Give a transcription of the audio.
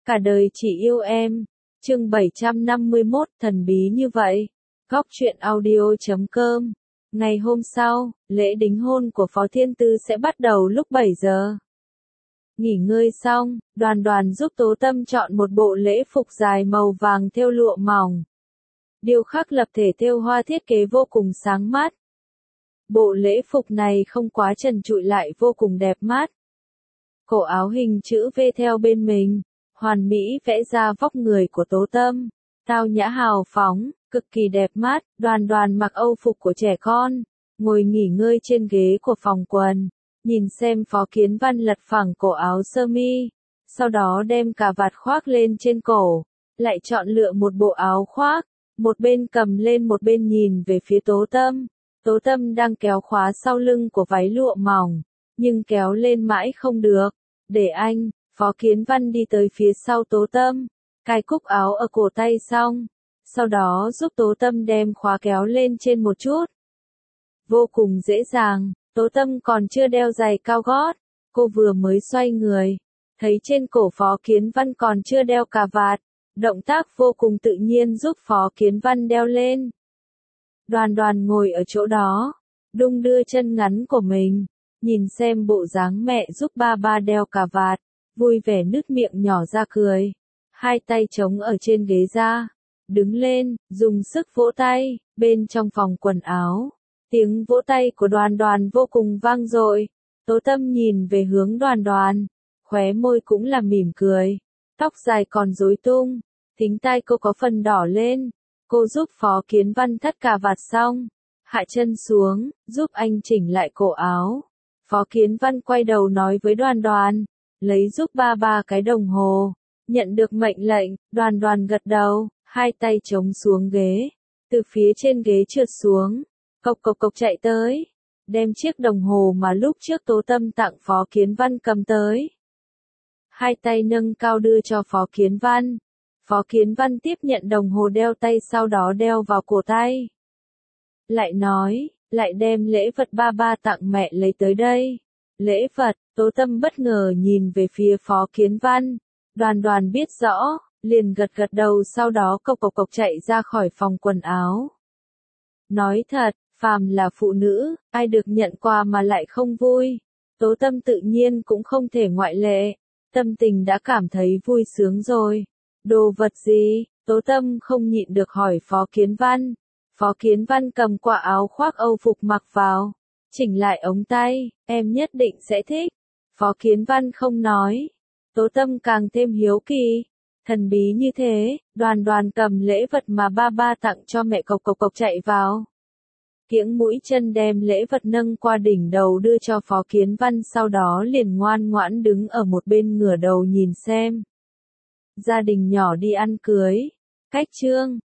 Cả đời chỉ yêu em. Chương 751, thần bí như vậy. Góc truyện audio.com. Ngày hôm sau, lễ đính hôn của Phó Thiên Tư sẽ bắt đầu lúc 7 giờ. Nghỉ ngơi xong, Đoàn Đoàn giúp Tố Tâm chọn một bộ lễ phục dài màu vàng thêu lụa mỏng. Điêu khắc lập thể thêu hoa thiết kế vô cùng sáng mắt. Bộ lễ phục này không quá trần trụi lại vô cùng đẹp mắt. Cổ áo hình chữ V theo bên mình, hoàn mỹ vẽ ra vóc người của Tố Tâm, tao nhã hào phóng, cực kỳ đẹp mắt. Đoàn Đoàn mặc âu phục của trẻ con, ngồi nghỉ ngơi trên ghế của phòng quần, nhìn xem Phó Kiến Văn lật phẳng cổ áo sơ mi, sau đó đem cà vạt khoác lên trên cổ, lại chọn lựa một bộ áo khoác, một bên cầm lên một bên nhìn về phía Tố Tâm. Tố Tâm đang kéo khóa sau lưng của váy lụa mỏng, nhưng kéo lên mãi không được. Để anh, Phó Kiến Văn đi tới phía sau Tố Tâm, cài cúc áo ở cổ tay xong, sau đó giúp Tố Tâm đem khóa kéo lên trên một chút. Vô cùng dễ dàng, Tố Tâm còn chưa đeo giày cao gót, cô vừa mới xoay người, thấy trên cổ Phó Kiến Văn còn chưa đeo cà vạt, động tác vô cùng tự nhiên giúp Phó Kiến Văn đeo lên. Đoàn Đoàn ngồi ở chỗ đó, đung đưa chân ngắn của mình, nhìn xem bộ dáng mẹ giúp ba ba đeo cà vạt, vui vẻ nứt miệng nhỏ ra cười. Hai tay chống ở trên ghế ra, đứng lên, dùng sức vỗ tay, bên trong phòng quần áo. Tiếng vỗ tay của Đoàn Đoàn vô cùng vang dội. Tố Tâm nhìn về hướng Đoàn Đoàn, khóe môi cũng là mỉm cười. Tóc dài còn rối tung, thính tai cô có phần đỏ lên. Cô giúp Phó Kiến Văn thắt cà vạt xong, hạ chân xuống, giúp anh chỉnh lại cổ áo. Phó Kiến Văn quay đầu nói với Đoàn Đoàn, lấy giúp ba ba cái đồng hồ. Nhận được mệnh lệnh, Đoàn Đoàn gật đầu, hai tay chống xuống ghế, từ phía trên ghế trượt xuống, cộc cộc cộc chạy tới, đem chiếc đồng hồ mà lúc trước Tố Tâm tặng Phó Kiến Văn cầm tới. Hai tay nâng cao đưa cho Phó Kiến Văn. Phó Kiến Văn tiếp nhận đồng hồ đeo tay sau đó đeo vào cổ tay. Lại nói, lại đem lễ vật ba ba tặng mẹ lấy tới đây. Lễ vật, Tố Tâm bất ngờ nhìn về phía Phó Kiến Văn. Đoàn Đoàn biết rõ, liền gật gật đầu sau đó cộc cộc cộc chạy ra khỏi phòng quần áo. Nói thật, phàm là phụ nữ, ai được nhận quà mà lại không vui. Tố Tâm tự nhiên cũng không thể ngoại lệ. Tâm tình đã cảm thấy vui sướng rồi. Đồ vật gì? Tố Tâm không nhịn được hỏi Phó Kiến Văn. Phó Kiến Văn cầm quả áo khoác âu phục mặc vào, chỉnh lại ống tay, em nhất định sẽ thích. Phó Kiến Văn không nói. Tố Tâm càng thêm hiếu kỳ. Thần bí như thế, Đoàn Đoàn cầm lễ vật mà ba ba tặng cho mẹ cộc cộc cộc chạy vào. Kiễng mũi chân đem lễ vật nâng qua đỉnh đầu đưa cho Phó Kiến Văn sau đó liền ngoan ngoãn đứng ở một bên ngửa đầu nhìn xem. Gia đình nhỏ đi ăn cưới. Cách chương